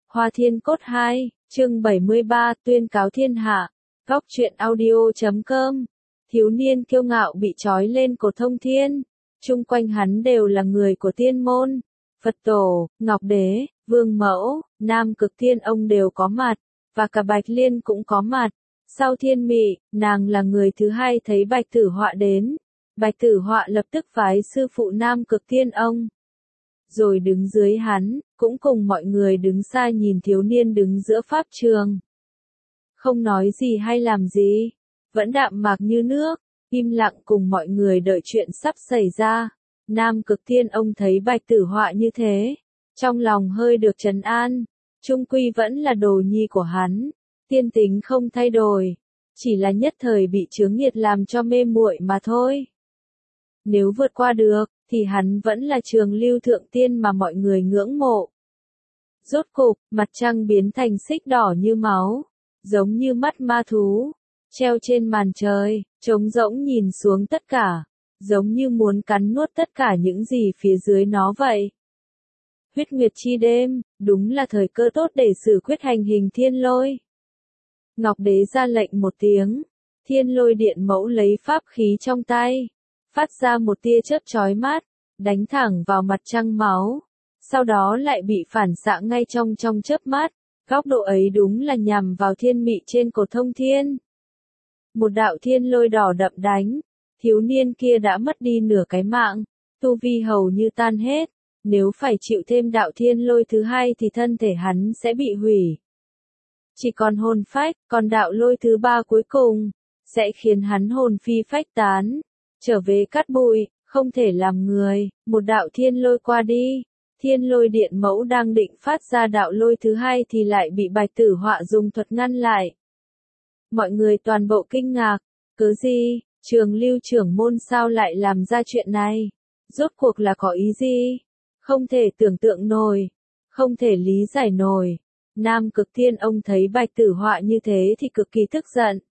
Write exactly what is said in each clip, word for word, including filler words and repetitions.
Hoa Thiên Cốt hai, chương bảy mươi ba, tuyên cáo thiên hạ. Góc truyện audio chấm com. Thiếu niên kiêu ngạo bị trói lên cột thông thiên. Chung quanh hắn đều là người của tiên môn. Phật tổ, Ngọc Đế, Vương Mẫu, Nam Cực Thiên ông đều có mặt. Và cả Bạch Liên cũng có mặt. Sau Thiên Mị, nàng là người thứ hai thấy Bạch Tử Họa đến. Bạch Tử Họa lập tức phái sư phụ Nam Cực Thiên ông. Rồi đứng dưới hắn, cũng cùng mọi người đứng xa nhìn thiếu niên đứng giữa pháp trường. Không nói gì hay làm gì, vẫn đạm mạc như nước, im lặng cùng mọi người đợi chuyện sắp xảy ra. Nam Cực Thiên ông thấy Bạch Tử Họa như thế, trong lòng hơi được trấn an, chung quy vẫn là đồ nhi của hắn, tiên tính không thay đổi, chỉ là nhất thời bị chướng nghiệt làm cho mê muội mà thôi. Nếu vượt qua được, thì hắn vẫn là Trường Lưu Thượng Tiên mà mọi người ngưỡng mộ. Rốt cục, mặt trăng biến thành xích đỏ như máu, giống như mắt ma thú, treo trên màn trời, trống rỗng nhìn xuống tất cả, giống như muốn cắn nuốt tất cả những gì phía dưới nó vậy. Huyết Nguyệt chi đêm, đúng là thời cơ tốt để xử quyết hành hình thiên lôi. Ngọc Đế ra lệnh một tiếng, thiên lôi điện mẫu lấy pháp khí trong tay, phát ra một tia chớp chói mắt, đánh thẳng vào mặt trăng máu, sau đó lại bị phản xạ ngay trong trong chớp mắt, góc độ ấy đúng là nhằm vào Thiên Mị trên cột thông thiên. Một đạo thiên lôi đỏ đậm đánh, thiếu niên kia đã mất đi nửa cái mạng, tu vi hầu như tan hết, nếu phải chịu thêm đạo thiên lôi thứ hai thì thân thể hắn sẽ bị hủy. Chỉ còn hồn phách, còn đạo lôi thứ ba cuối cùng, sẽ khiến hắn hồn phi phách tán, trở về cát bụi, không thể làm người. Một đạo thiên lôi qua đi, thiên lôi điện mẫu đang định phát ra đạo lôi thứ hai thì lại bị Bạch Tử Họa dùng thuật ngăn lại. Mọi người toàn bộ kinh ngạc, cớ gì, Trường Lưu trưởng môn sao lại làm ra chuyện này, rốt cuộc là có ý gì, không thể tưởng tượng nổi, không thể lý giải nổi. Nam Cực Thiên ông thấy Bạch Tử Họa như thế thì cực kỳ tức giận.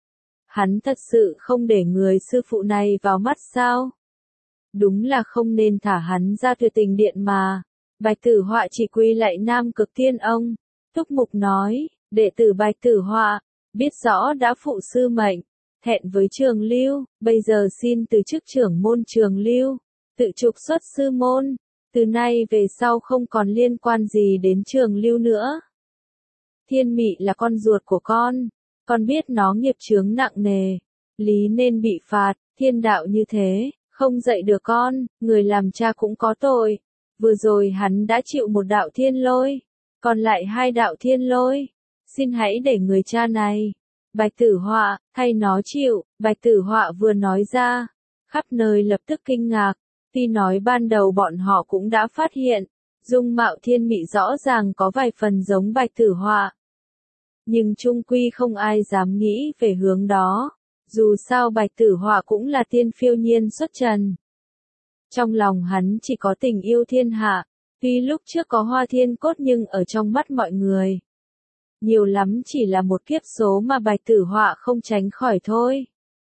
Hắn thật sự không để người sư phụ này vào mắt sao? Đúng là không nên thả hắn ra Tuyệt Tình Điện mà. Bạch Tử Họa chỉ quy lạy Nam Cực Thiên ông. Túc Mục nói, đệ tử Bạch Tử Họa, biết rõ đã phụ sư mệnh, thẹn với Trường Lưu, bây giờ xin từ chức trưởng môn Trường Lưu, tự trục xuất sư môn, từ nay về sau không còn liên quan gì đến Trường Lưu nữa. Thiên Mị là con ruột của con, con biết nó nghiệp chướng nặng nề, lý nên bị phạt, thiên đạo như thế, không dạy được con, người làm cha cũng có tội. Vừa rồi hắn đã chịu một đạo thiên lôi, còn lại hai đạo thiên lôi, xin hãy để người cha này, Bạch Tử Họa, thay nó chịu. Bạch Tử Họa vừa nói ra, khắp nơi lập tức kinh ngạc, tuy nói ban đầu bọn họ cũng đã phát hiện, dung mạo Thiên Mị rõ ràng có vài phần giống Bạch Tử Họa. Nhưng chung quy không ai dám nghĩ về hướng đó, dù sao Bạch Tử Họa cũng là tiên phiêu nhiên xuất trần. Trong lòng hắn chỉ có tình yêu thiên hạ, tuy lúc trước có Hoa Thiên Cốt nhưng ở trong mắt mọi người, nhiều lắm chỉ là một kiếp số mà Bạch Tử Họa không tránh khỏi thôi.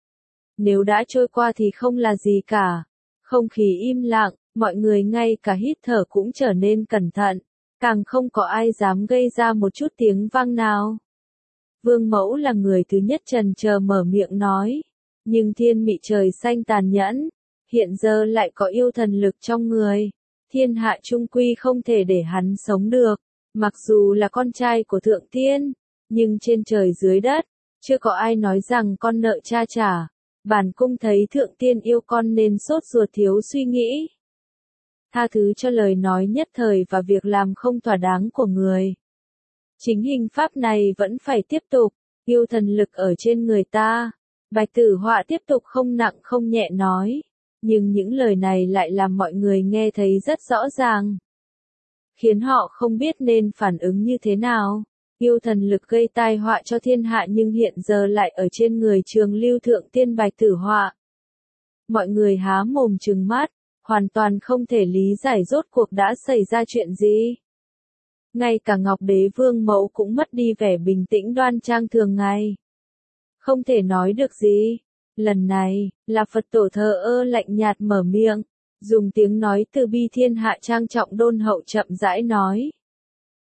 Nếu đã trôi qua thì không là gì cả. Không khí im lặng, mọi người ngay cả hít thở cũng trở nên cẩn thận, càng không có ai dám gây ra một chút tiếng vang nào. Vương Mẫu là người thứ nhất chần chờ mở miệng nói, nhưng Thiên Mị trời xanh tàn nhẫn, hiện giờ lại có yêu thần lực trong người, thiên hạ chung quy không thể để hắn sống được, mặc dù là con trai của Thượng Tiên, nhưng trên trời dưới đất, chưa có ai nói rằng con nợ cha trả. Bản cung thấy Thượng Tiên yêu con nên sốt ruột thiếu suy nghĩ. Tha thứ cho lời nói nhất thời và việc làm không thỏa đáng của người. Chính hình pháp này vẫn phải tiếp tục, yêu thần lực ở trên người ta. Bạch Tử Họa tiếp tục không nặng không nhẹ nói, nhưng những lời này lại làm mọi người nghe thấy rất rõ ràng, khiến họ không biết nên phản ứng như thế nào. Yêu thần lực gây tai họa cho thiên hạ nhưng hiện giờ lại ở trên người Trường Lưu Thượng Tiên Bạch Tử Họa. Mọi người há mồm trừng mắt, hoàn toàn không thể lý giải rốt cuộc đã xảy ra chuyện gì. Ngay cả Ngọc Đế Vương Mẫu cũng mất đi vẻ bình tĩnh đoan trang thường ngày. Không thể nói được gì. Lần này, là Phật tổ thờ ơ lạnh nhạt mở miệng, dùng tiếng nói từ bi thiên hạ trang trọng đôn hậu chậm rãi nói.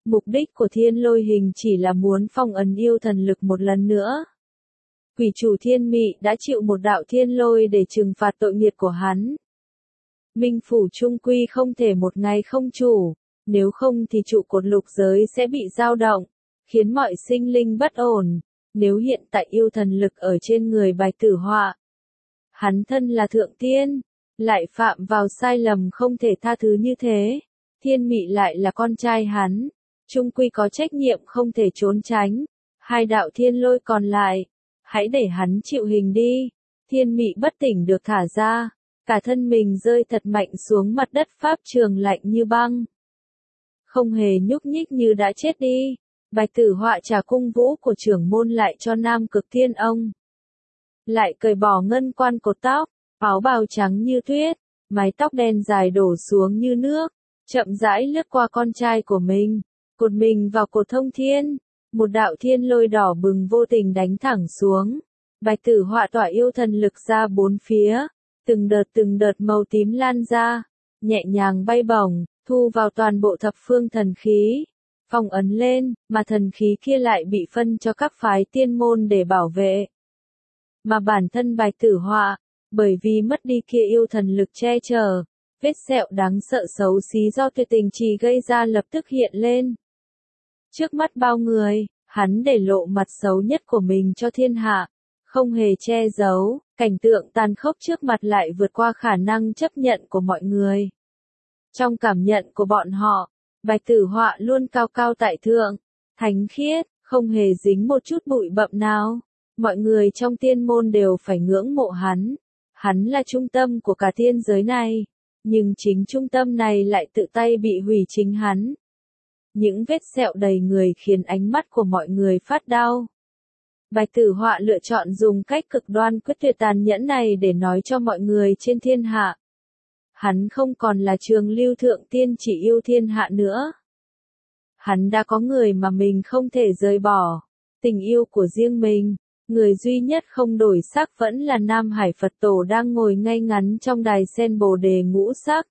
Mục đích của thiên lôi hình chỉ là muốn phong ấn yêu thần lực một lần nữa. Quỷ chủ thiên mị đã chịu một đạo thiên lôi để trừng phạt tội nghiệp của hắn. Minh phủ trung quy không thể một ngày không chủ, nếu không thì trụ cột lục giới sẽ bị dao động, khiến mọi sinh linh bất ổn. Nếu hiện tại yêu thần lực ở trên người Bạch Tử Họa, hắn thân là thượng tiên, lại phạm vào sai lầm không thể tha thứ như thế, thiên mị lại là con trai hắn, trung quy có trách nhiệm không thể trốn tránh. Hai đạo thiên lôi còn lại, hãy để hắn chịu hình đi. Thiên mị bất tỉnh được thả ra, cả thân mình rơi thật mạnh xuống mặt đất pháp trường lạnh như băng, không hề nhúc nhích như đã chết đi. Bạch Tử Họa trả cung vũ của trưởng môn lại cho Nam Cực Thiên ông, lại cởi bỏ ngân quan cột tóc, áo bào trắng như tuyết, mái tóc đen dài đổ xuống như nước, chậm rãi lướt qua con trai của mình, cột mình vào cột thông thiên. Một đạo thiên lôi đỏ bừng vô tình đánh thẳng xuống. Bạch Tử Họa tỏa yêu thần lực ra bốn phía, từng đợt từng đợt màu tím lan ra, nhẹ nhàng bay bổng, thu vào toàn bộ thập phương thần khí, phong ấn lên, mà thần khí kia lại bị phân cho các phái tiên môn để bảo vệ. Mà bản thân Bạch Tử Họa, bởi vì mất đi kia yêu thần lực che chở, vết sẹo đáng sợ xấu xí do tuyệt tình trì gây ra lập tức hiện lên. Trước mắt bao người, hắn để lộ mặt xấu nhất của mình cho thiên hạ, không hề che giấu, cảnh tượng tàn khốc trước mặt lại vượt qua khả năng chấp nhận của mọi người. Trong cảm nhận của bọn họ, Bạch Tử Họa luôn cao cao tại thượng, thánh khiết, không hề dính một chút bụi bặm nào. Mọi người trong tiên môn đều phải ngưỡng mộ hắn. Hắn là trung tâm của cả thiên giới này, nhưng chính trung tâm này lại tự tay bị hủy chính hắn. Những vết sẹo đầy người khiến ánh mắt của mọi người phát đau. Bạch Tử Họa lựa chọn dùng cách cực đoan quyết tuyệt tàn nhẫn này để nói cho mọi người trên thiên hạ. Hắn không còn là Trường Lưu thượng tiên chỉ yêu thiên hạ nữa. Hắn đã có người mà mình không thể rời bỏ, tình yêu của riêng mình. Người duy nhất không đổi sắc vẫn là Nam Hải Phật Tổ đang ngồi ngay ngắn trong đài sen Bồ Đề ngũ sắc.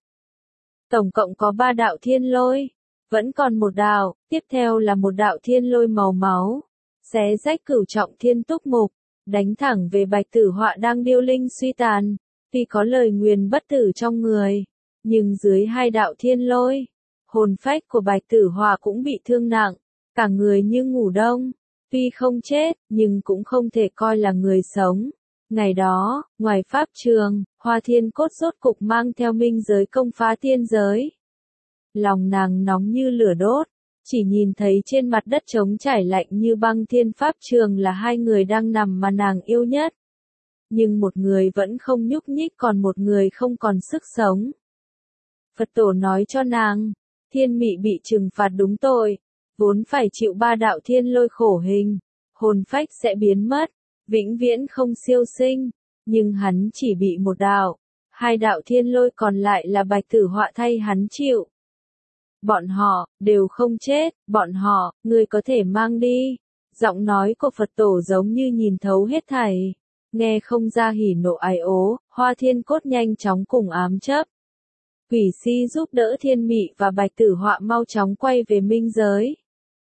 Tổng cộng có ba đạo thiên lôi, vẫn còn một đạo, tiếp theo là một đạo thiên lôi màu máu, xé rách cửu trọng thiên túc mục, đánh thẳng về Bạch Tử Họa đang điêu linh suy tàn. Tuy có lời nguyền bất tử trong người, nhưng dưới hai đạo thiên lôi, hồn phách của Bạch Tử Họa cũng bị thương nặng, cả người như ngủ đông. Tuy không chết, nhưng cũng không thể coi là người sống. Ngày đó, ngoài pháp trường, Hoa Thiên Cốt rốt cục mang theo minh giới công phá tiên giới. Lòng nàng nóng như lửa đốt, chỉ nhìn thấy trên mặt đất trống trải lạnh như băng thiên pháp trường là hai người đang nằm mà nàng yêu nhất. Nhưng một người vẫn không nhúc nhích, còn một người không còn sức sống. Phật Tổ nói cho nàng, thiên mị bị trừng phạt đúng tội, vốn phải chịu ba đạo thiên lôi khổ hình, hồn phách sẽ biến mất, vĩnh viễn không siêu sinh, nhưng hắn chỉ bị một đạo, hai đạo thiên lôi còn lại là Bạch Tử Họa thay hắn chịu. Bọn họ, đều không chết, bọn họ, ngươi có thể mang đi. Giọng nói của Phật Tổ giống như nhìn thấu hết thảy, nghe không ra hỉ nộ ái ố. Hoa Thiên Cốt nhanh chóng cùng ám chấp. Quỷ si giúp đỡ thiên mị và Bạch Tử Họa mau chóng quay về minh giới.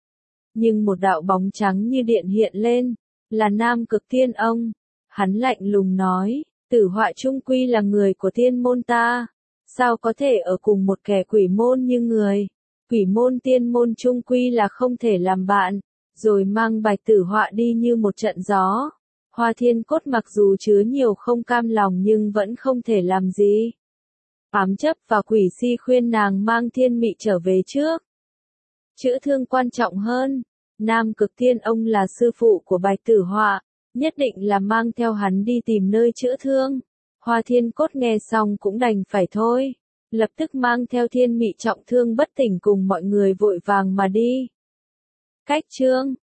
Nhưng một đạo bóng trắng như điện hiện lên, là Nam Cực Thiên ông. Hắn lạnh lùng nói, Tử Họa trung quy là người của thiên môn ta, sao có thể ở cùng một kẻ quỷ môn như người. Quỷ môn tiên môn trung quy là không thể làm bạn, rồi mang Bạch Tử Họa đi như một trận gió. Hoa Thiên Cốt mặc dù chứa nhiều không cam lòng nhưng vẫn không thể làm gì. Ám chấp và quỷ si khuyên nàng mang thiên mị trở về trước. Chữa thương quan trọng hơn. Nam Cực Thiên ông là sư phụ của Bạch Tử Họa, nhất định là mang theo hắn đi tìm nơi chữa thương. Hoa Thiên Cốt nghe xong cũng đành phải thôi, lập tức mang theo thiên mị trọng thương bất tỉnh cùng mọi người vội vàng mà đi. Cách chương